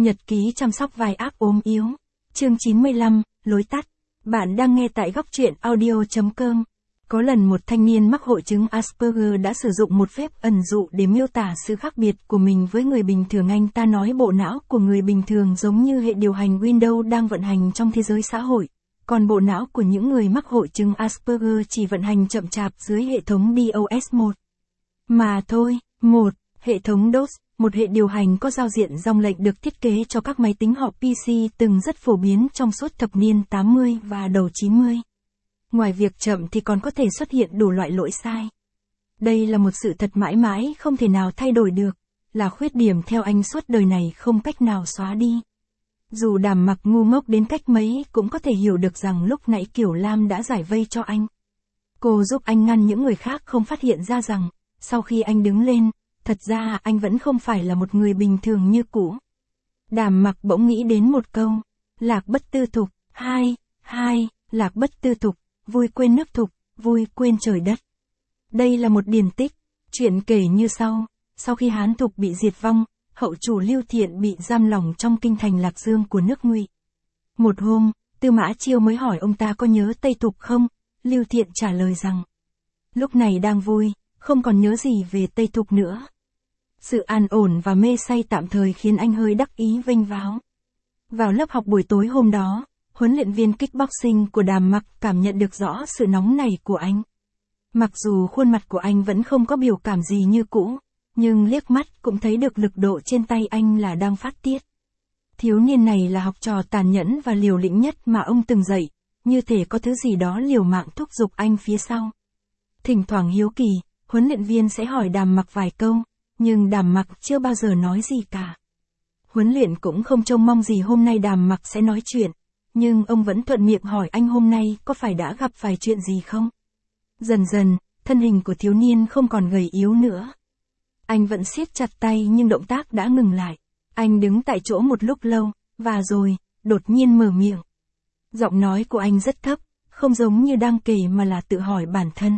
Nhật ký chăm sóc vai ác ốm yếu. Chương 95, lối tắt. Bạn đang nghe tại góc truyện audio.com. Có lần một thanh niên mắc hội chứng Asperger đã sử dụng một phép ẩn dụ để miêu tả sự khác biệt của mình với người bình thường. Anh ta nói bộ não của người bình thường giống như hệ điều hành Windows đang vận hành trong thế giới xã hội, còn bộ não của những người mắc hội chứng Asperger chỉ vận hành chậm chạp dưới hệ thống DOS 1. Mà thôi, hệ thống DOS, một hệ điều hành có giao diện dòng lệnh được thiết kế cho các máy tính họp PC từng rất phổ biến trong suốt thập niên 80 và đầu 90. Ngoài việc chậm thì còn có thể xuất hiện đủ loại lỗi sai. Đây là một sự thật mãi mãi không thể nào thay đổi được, là khuyết điểm theo anh suốt đời này không cách nào xóa đi. Dù Đàm Mặc ngu ngốc đến cách mấy cũng có thể hiểu được rằng lúc nãy Kiểu Lam đã giải vây cho anh. Cô giúp anh ngăn những người khác không phát hiện ra rằng, sau khi anh đứng lên, thật ra anh vẫn không phải là một người bình thường như cũ. Đàm Mặc bỗng nghĩ đến một câu, lạc bất tư thục, lạc bất tư thục, vui quên nước thục, vui quên trời đất. Đây là một điển tích, chuyện kể như sau khi Hán Thục bị diệt vong, hậu chủ Lưu Thiện bị giam lỏng trong kinh thành Lạc Dương của nước Ngụy. Một hôm, Tư Mã Chiêu mới hỏi ông ta có nhớ Tây Thục không, Lưu Thiện trả lời rằng, lúc này đang vui, không còn nhớ gì về Tây Thục nữa. Sự an ổn và mê say tạm thời khiến anh hơi đắc ý vênh váo. Vào lớp học buổi tối hôm đó, huấn luyện viên kickboxing của Đàm Mặc cảm nhận được rõ sự nóng nảy của anh. Mặc dù khuôn mặt của anh vẫn không có biểu cảm gì như cũ, nhưng liếc mắt cũng thấy được lực độ trên tay anh là đang phát tiết. Thiếu niên này là học trò tàn nhẫn và liều lĩnh nhất mà ông từng dạy, như thể có thứ gì đó liều mạng thúc giục anh phía sau. Thỉnh thoảng hiếu kỳ, huấn luyện viên sẽ hỏi Đàm Mặc vài câu, nhưng Đàm Mặc chưa bao giờ nói gì cả. Huấn luyện cũng không trông mong gì hôm nay Đàm Mặc sẽ nói chuyện, nhưng ông vẫn thuận miệng hỏi anh hôm nay có phải đã gặp phải chuyện gì không. Dần dần, thân hình của thiếu niên không còn gầy yếu nữa. Anh vẫn siết chặt tay nhưng động tác đã ngừng lại. Anh đứng tại chỗ một lúc lâu, và rồi, đột nhiên mở miệng. Giọng nói của anh rất thấp, không giống như đang kể mà là tự hỏi bản thân.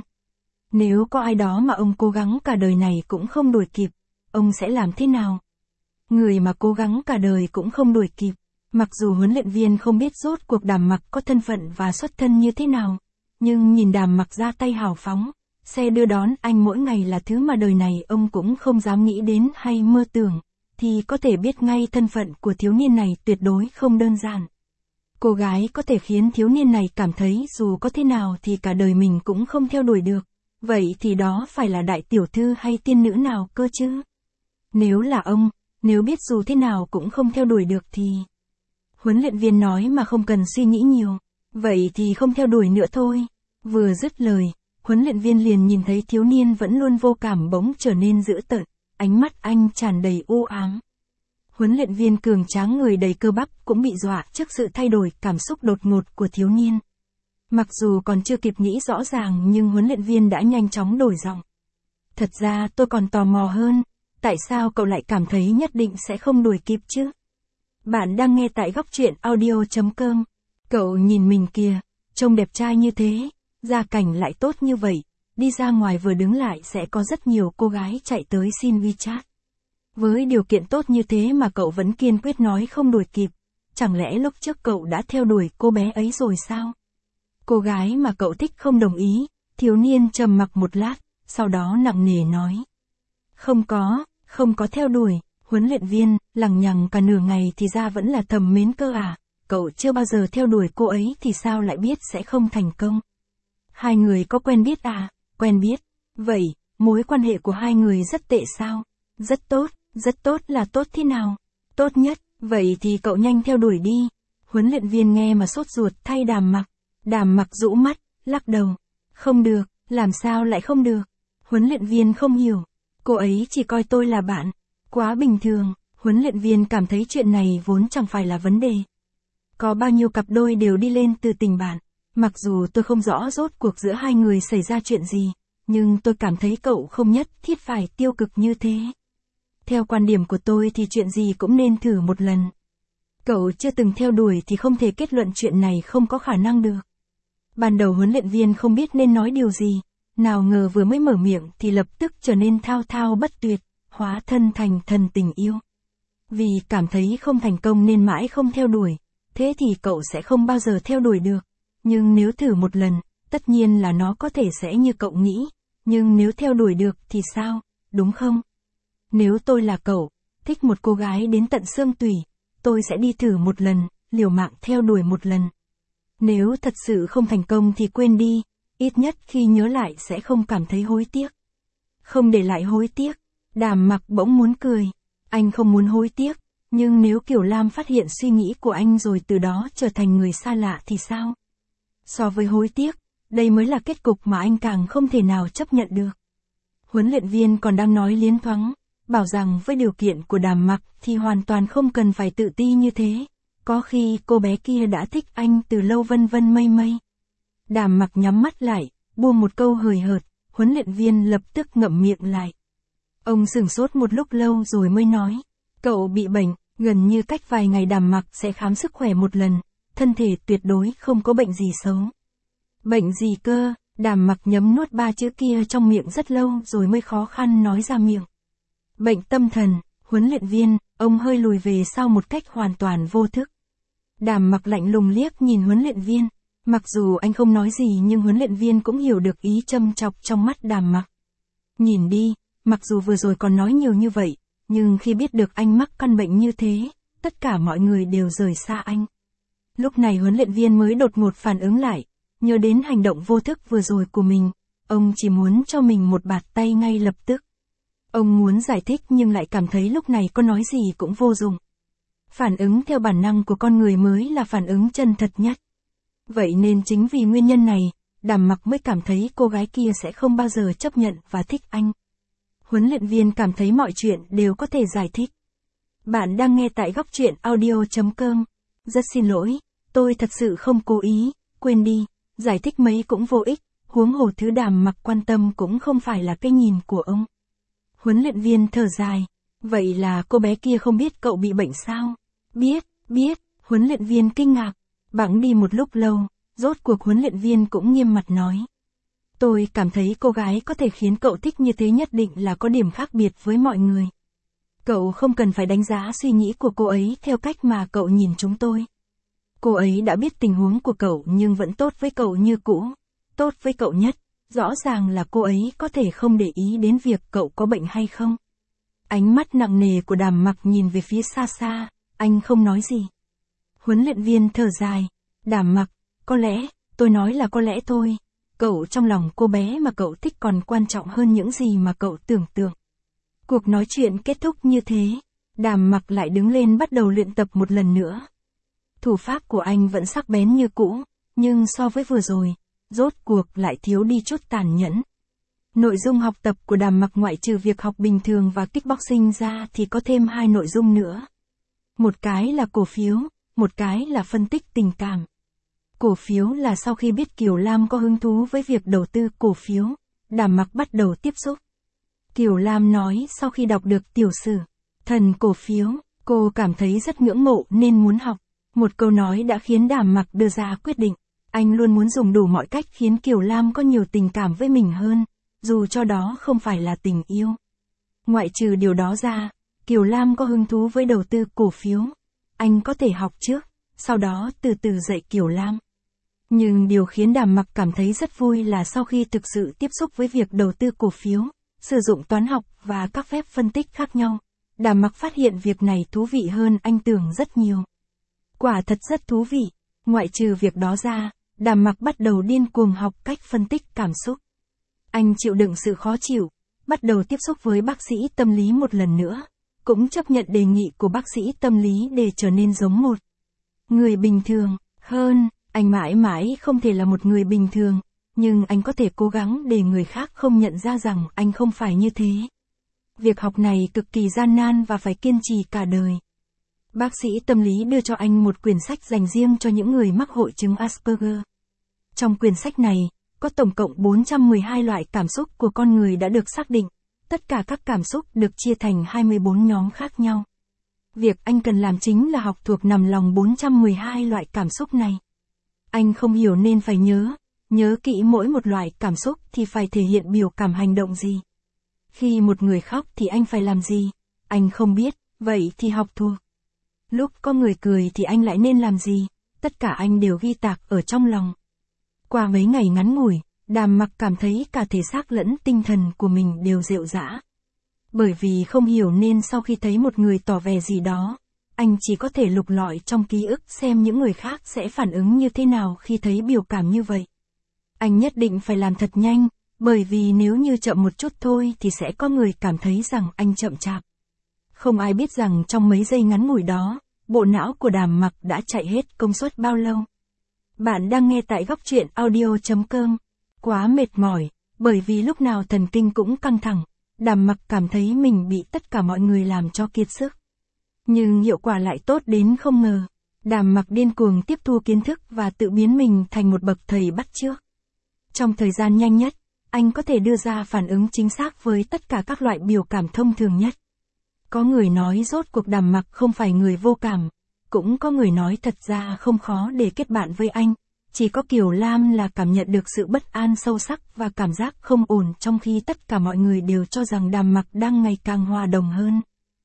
Nếu có ai đó mà ông cố gắng cả đời này cũng không đuổi kịp, ông sẽ làm thế nào? Người mà cố gắng cả đời cũng không đuổi kịp. Mặc dù huấn luyện viên không biết rốt cuộc Đàm Mặc có thân phận và xuất thân như thế nào, nhưng nhìn Đàm Mặc ra tay hào phóng, xe đưa đón anh mỗi ngày là thứ mà đời này ông cũng không dám nghĩ đến hay mơ tưởng, thì có thể biết ngay thân phận của thiếu niên này tuyệt đối không đơn giản. Cô gái có thể khiến thiếu niên này cảm thấy dù có thế nào thì cả đời mình cũng không theo đuổi được, vậy thì đó phải là đại tiểu thư hay tiên nữ nào cơ chứ? Nếu là ông, nếu biết dù thế nào cũng không theo đuổi được thì... Huấn luyện viên nói mà không cần suy nghĩ nhiều, vậy thì không theo đuổi nữa thôi. Vừa dứt lời, huấn luyện viên liền nhìn thấy thiếu niên vẫn luôn vô cảm bỗng trở nên dữ tợn, ánh mắt anh tràn đầy u ám. Huấn luyện viên cường tráng người đầy cơ bắp cũng bị dọa trước sự thay đổi cảm xúc đột ngột của thiếu niên. Mặc dù còn chưa kịp nghĩ rõ ràng nhưng huấn luyện viên đã nhanh chóng đổi giọng. Thật ra tôi còn tò mò hơn, tại sao cậu lại cảm thấy nhất định sẽ không đuổi kịp chứ? Bạn đang nghe tại góc truyện audio.com. Cậu nhìn mình kìa, trông đẹp trai như thế, gia cảnh lại tốt như vậy, đi ra ngoài vừa đứng lại sẽ có rất nhiều cô gái chạy tới xin WeChat. Với điều kiện tốt như thế mà cậu vẫn kiên quyết nói không đuổi kịp, chẳng lẽ lúc trước cậu đã theo đuổi cô bé ấy rồi sao? Cô gái mà cậu thích không đồng ý, thiếu niên trầm mặc một lát, sau đó nặng nề nói. Không có theo đuổi. Huấn luyện viên, lằng nhằng cả nửa ngày thì ra vẫn là thầm mến cơ à, cậu chưa bao giờ theo đuổi cô ấy thì sao lại biết sẽ không thành công? Hai người có quen biết à? Quen biết. Vậy, mối quan hệ của hai người rất tệ sao? Rất tốt là tốt thế nào? Tốt nhất, vậy thì cậu nhanh theo đuổi đi. Huấn luyện viên nghe mà sốt ruột thay Đàm Mặc. Đàm Mặc rũ mắt, lắc đầu. Không được, làm sao lại không được? Huấn luyện viên không hiểu. Cô ấy chỉ coi tôi là bạn. Quá bình thường, huấn luyện viên cảm thấy chuyện này vốn chẳng phải là vấn đề. Có bao nhiêu cặp đôi đều đi lên từ tình bạn, mặc dù tôi không rõ rốt cuộc giữa hai người xảy ra chuyện gì, nhưng tôi cảm thấy cậu không nhất thiết phải tiêu cực như thế. Theo quan điểm của tôi thì chuyện gì cũng nên thử một lần. Cậu chưa từng theo đuổi thì không thể kết luận chuyện này không có khả năng được. Ban đầu huấn luyện viên không biết nên nói điều gì, nào ngờ vừa mới mở miệng thì lập tức trở nên thao thao bất tuyệt, hóa thân thành thần tình yêu. Vì cảm thấy không thành công nên mãi không theo đuổi, thế thì cậu sẽ không bao giờ theo đuổi được. Nhưng nếu thử một lần, tất nhiên là nó có thể sẽ như cậu nghĩ, nhưng nếu theo đuổi được thì sao, đúng không? Nếu tôi là cậu, thích một cô gái đến tận xương tủy, tôi sẽ đi thử một lần, liều mạng theo đuổi một lần. Nếu thật sự không thành công thì quên đi, ít nhất khi nhớ lại sẽ không cảm thấy hối tiếc. Không để lại hối tiếc, Đàm Mặc bỗng muốn cười. Anh không muốn hối tiếc, nhưng nếu Kiều Lam phát hiện suy nghĩ của anh rồi từ đó trở thành người xa lạ thì sao? So với hối tiếc, đây mới là kết cục mà anh càng không thể nào chấp nhận được. Huấn luyện viên còn đang nói liến thoáng, bảo rằng với điều kiện của Đàm Mặc thì hoàn toàn không cần phải tự ti như thế. Có khi cô bé kia đã thích anh từ lâu vân vân mây mây. Đàm Mặc nhắm mắt lại, buông một câu hời hợt, huấn luyện viên lập tức ngậm miệng lại. Ông sửng sốt một lúc lâu rồi mới nói, cậu bị bệnh, gần như cách vài ngày Đàm Mặc sẽ khám sức khỏe một lần, thân thể tuyệt đối không có bệnh gì xấu. Bệnh gì cơ? Đàm Mặc nhấm nuốt ba chữ kia trong miệng rất lâu rồi mới khó khăn nói ra miệng. Bệnh tâm thần, huấn luyện viên, ông hơi lùi về sau một cách hoàn toàn vô thức. Đàm Mặc lạnh lùng liếc nhìn huấn luyện viên, mặc dù anh không nói gì nhưng huấn luyện viên cũng hiểu được ý châm chọc trong mắt Đàm Mặc. Nhìn đi, mặc dù vừa rồi còn nói nhiều như vậy, nhưng khi biết được anh mắc căn bệnh như thế, tất cả mọi người đều rời xa anh. Lúc này huấn luyện viên mới đột ngột phản ứng lại, nhớ đến hành động vô thức vừa rồi của mình, ông chỉ muốn cho mình một bạt tay ngay lập tức. Ông muốn giải thích nhưng lại cảm thấy lúc này có nói gì cũng vô dụng. Phản ứng theo bản năng của con người mới là phản ứng chân thật nhất. Vậy nên chính vì nguyên nhân này, Đàm Mặc mới cảm thấy cô gái kia sẽ không bao giờ chấp nhận và thích anh. Huấn luyện viên cảm thấy mọi chuyện đều có thể giải thích. Bạn đang nghe tại góc truyện audio.com. Rất xin lỗi, tôi thật sự không cố ý, quên đi, giải thích mấy cũng vô ích, huống hồ thứ Đàm Mặc quan tâm cũng không phải là cái nhìn của ông. Huấn luyện viên thở dài, vậy là cô bé kia không biết cậu bị bệnh sao? Biết, huấn luyện viên kinh ngạc, bẵng đi một lúc lâu, rốt cuộc huấn luyện viên cũng nghiêm mặt nói. Tôi cảm thấy cô gái có thể khiến cậu thích như thế nhất định là có điểm khác biệt với mọi người. Cậu không cần phải đánh giá suy nghĩ của cô ấy theo cách mà cậu nhìn chúng tôi. Cô ấy đã biết tình huống của cậu nhưng vẫn tốt với cậu như cũ, tốt với cậu nhất, rõ ràng là cô ấy có thể không để ý đến việc cậu có bệnh hay không. Ánh mắt nặng nề của Đàm Mặc nhìn về phía xa xa, anh không nói gì. Huấn luyện viên thở dài, Đàm Mặc, có lẽ, tôi nói là có lẽ thôi, cậu trong lòng cô bé mà cậu thích còn quan trọng hơn những gì mà cậu tưởng tượng. Cuộc nói chuyện kết thúc như thế, Đàm Mặc lại đứng lên bắt đầu luyện tập một lần nữa. Thủ pháp của anh vẫn sắc bén như cũ, nhưng so với vừa rồi, rốt cuộc lại thiếu đi chút tàn nhẫn. Nội dung học tập của Đàm Mặc ngoại trừ việc học bình thường và kickboxing ra thì có thêm 2 nội dung nữa. Một cái là cổ phiếu, một cái là phân tích tình cảm. Cổ phiếu là sau khi biết Kiều Lam có hứng thú với việc đầu tư cổ phiếu, Đàm Mặc bắt đầu tiếp xúc. Kiều Lam nói sau khi đọc được tiểu sử Thần cổ phiếu, cô cảm thấy rất ngưỡng mộ nên muốn học. Một câu nói đã khiến Đàm Mặc đưa ra quyết định. Anh luôn muốn dùng đủ mọi cách khiến Kiều Lam có nhiều tình cảm với mình hơn, dù cho đó không phải là tình yêu. Ngoại trừ điều đó ra, Kiều Lam có hứng thú với đầu tư cổ phiếu. Anh có thể học trước, sau đó từ từ dạy Kiều Lam. Nhưng điều khiến Đàm Mặc cảm thấy rất vui là sau khi thực sự tiếp xúc với việc đầu tư cổ phiếu, sử dụng toán học và các phép phân tích khác nhau, Đàm Mặc phát hiện việc này thú vị hơn anh tưởng rất nhiều. Quả thật rất thú vị. Ngoại trừ việc đó ra, Đàm Mặc bắt đầu điên cuồng học cách phân tích cảm xúc. Anh chịu đựng sự khó chịu, bắt đầu tiếp xúc với bác sĩ tâm lý một lần nữa, cũng chấp nhận đề nghị của bác sĩ tâm lý để trở nên giống một người bình thường hơn. Anh mãi mãi không thể là một người bình thường, nhưng anh có thể cố gắng để người khác không nhận ra rằng anh không phải như thế. Việc học này cực kỳ gian nan và phải kiên trì cả đời. Bác sĩ tâm lý đưa cho anh một quyển sách dành riêng cho những người mắc hội chứng Asperger. Trong quyển sách này, có tổng cộng 412 loại cảm xúc của con người đã được xác định. Tất cả các cảm xúc được chia thành 24 nhóm khác nhau. Việc anh cần làm chính là học thuộc nằm lòng 412 loại cảm xúc này. Anh không hiểu nên phải nhớ kỹ mỗi một loại cảm xúc thì phải thể hiện biểu cảm hành động gì. Khi một người khóc thì anh phải làm gì? Anh không biết, vậy thì học thuộc. Lúc có người cười thì anh lại nên làm gì, tất cả anh đều ghi tạc ở trong lòng. Qua mấy ngày ngắn ngủi, Đàm Mặc cảm thấy cả thể xác lẫn tinh thần của mình đều rệu rã. Bởi vì không hiểu nên sau khi thấy một người tỏ vẻ gì đó, anh chỉ có thể lục lọi trong ký ức xem những người khác sẽ phản ứng như thế nào khi thấy biểu cảm như vậy. Anh nhất định phải làm thật nhanh, bởi vì nếu như chậm một chút thôi thì sẽ có người cảm thấy rằng anh chậm chạp. Không ai biết rằng trong mấy giây ngắn ngủi đó, bộ não của Đàm Mặc đã chạy hết công suất bao lâu. Bạn đang nghe tại góc truyện audio.com. Quá mệt mỏi, bởi vì lúc nào thần kinh cũng căng thẳng, Đàm Mặc cảm thấy mình bị tất cả mọi người làm cho kiệt sức. Nhưng hiệu quả lại tốt đến không ngờ. Đàm Mặc điên cuồng tiếp thu kiến thức và tự biến mình thành một bậc thầy bắt chước. Trong thời gian nhanh nhất, anh có thể đưa ra phản ứng chính xác với tất cả các loại biểu cảm thông thường nhất. Có người nói rốt cuộc Đàm Mặc không phải người vô cảm, cũng có người nói thật ra không khó để kết bạn với anh, chỉ có Kiều Lam là cảm nhận được sự bất an sâu sắc và cảm giác không ổn trong khi tất cả mọi người đều cho rằng Đàm Mặc đang ngày càng hòa đồng hơn.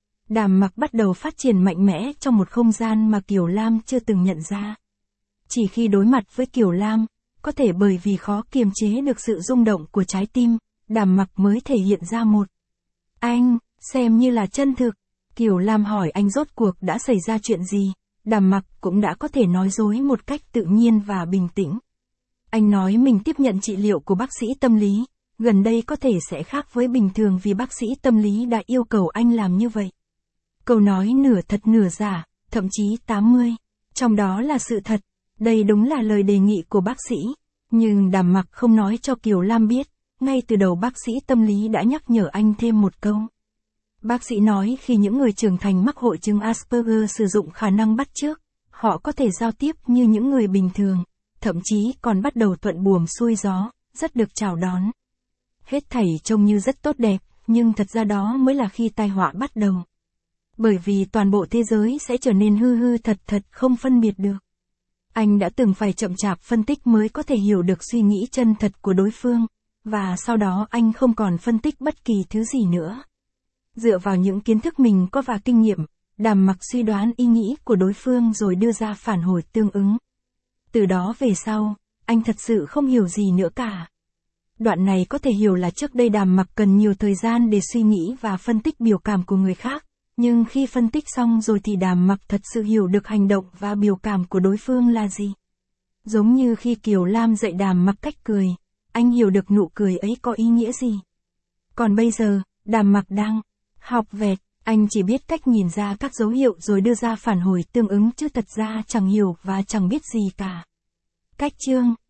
Đàm Mặc bắt đầu phát triển mạnh mẽ trong một không gian mà Kiều Lam chưa từng nhận ra. Chỉ khi đối mặt với Kiều Lam, có thể bởi vì khó kiềm chế được sự rung động của trái tim, Đàm Mặc mới thể hiện ra một anh, xem như là chân thực. Kiều Lam hỏi anh rốt cuộc đã xảy ra chuyện gì, Đàm Mặc cũng đã có thể nói dối một cách tự nhiên và bình tĩnh. Anh nói mình tiếp nhận trị liệu của bác sĩ tâm lý, gần đây có thể sẽ khác với bình thường vì bác sĩ tâm lý đã yêu cầu anh làm như vậy. Câu nói nửa thật nửa giả, thậm chí 80, trong đó là sự thật, đây đúng là lời đề nghị của bác sĩ, nhưng Đàm Mặc không nói cho Kiều Lam biết, ngay từ đầu bác sĩ tâm lý đã nhắc nhở anh thêm một câu. Bác sĩ nói khi những người trưởng thành mắc hội chứng Asperger sử dụng khả năng bắt chước, họ có thể giao tiếp như những người bình thường, thậm chí còn bắt đầu thuận buồm xuôi gió, rất được chào đón. Hết thảy trông như rất tốt đẹp, nhưng thật ra đó mới là khi tai họa bắt đầu. Bởi vì toàn bộ thế giới sẽ trở nên hư hư thật thật không phân biệt được. Anh đã từng phải chậm chạp phân tích mới có thể hiểu được suy nghĩ chân thật của đối phương, và sau đó anh không còn phân tích bất kỳ thứ gì nữa. Dựa vào những kiến thức mình có và kinh nghiệm, Đàm Mặc suy đoán ý nghĩ của đối phương rồi đưa ra phản hồi tương ứng. Từ đó về sau, anh thật sự không hiểu gì nữa cả. Đoạn này có thể hiểu là trước đây Đàm Mặc cần nhiều thời gian để suy nghĩ và phân tích biểu cảm của người khác, nhưng khi phân tích xong rồi thì Đàm Mặc thật sự hiểu được hành động và biểu cảm của đối phương là gì. Giống như khi Kiều Lam dạy Đàm Mặc cách cười, anh hiểu được nụ cười ấy có ý nghĩa gì. Còn bây giờ, Đàm Mặc đang học vẹt, anh chỉ biết cách nhìn ra các dấu hiệu rồi đưa ra phản hồi tương ứng chứ thật ra chẳng hiểu và chẳng biết gì cả. Cách chương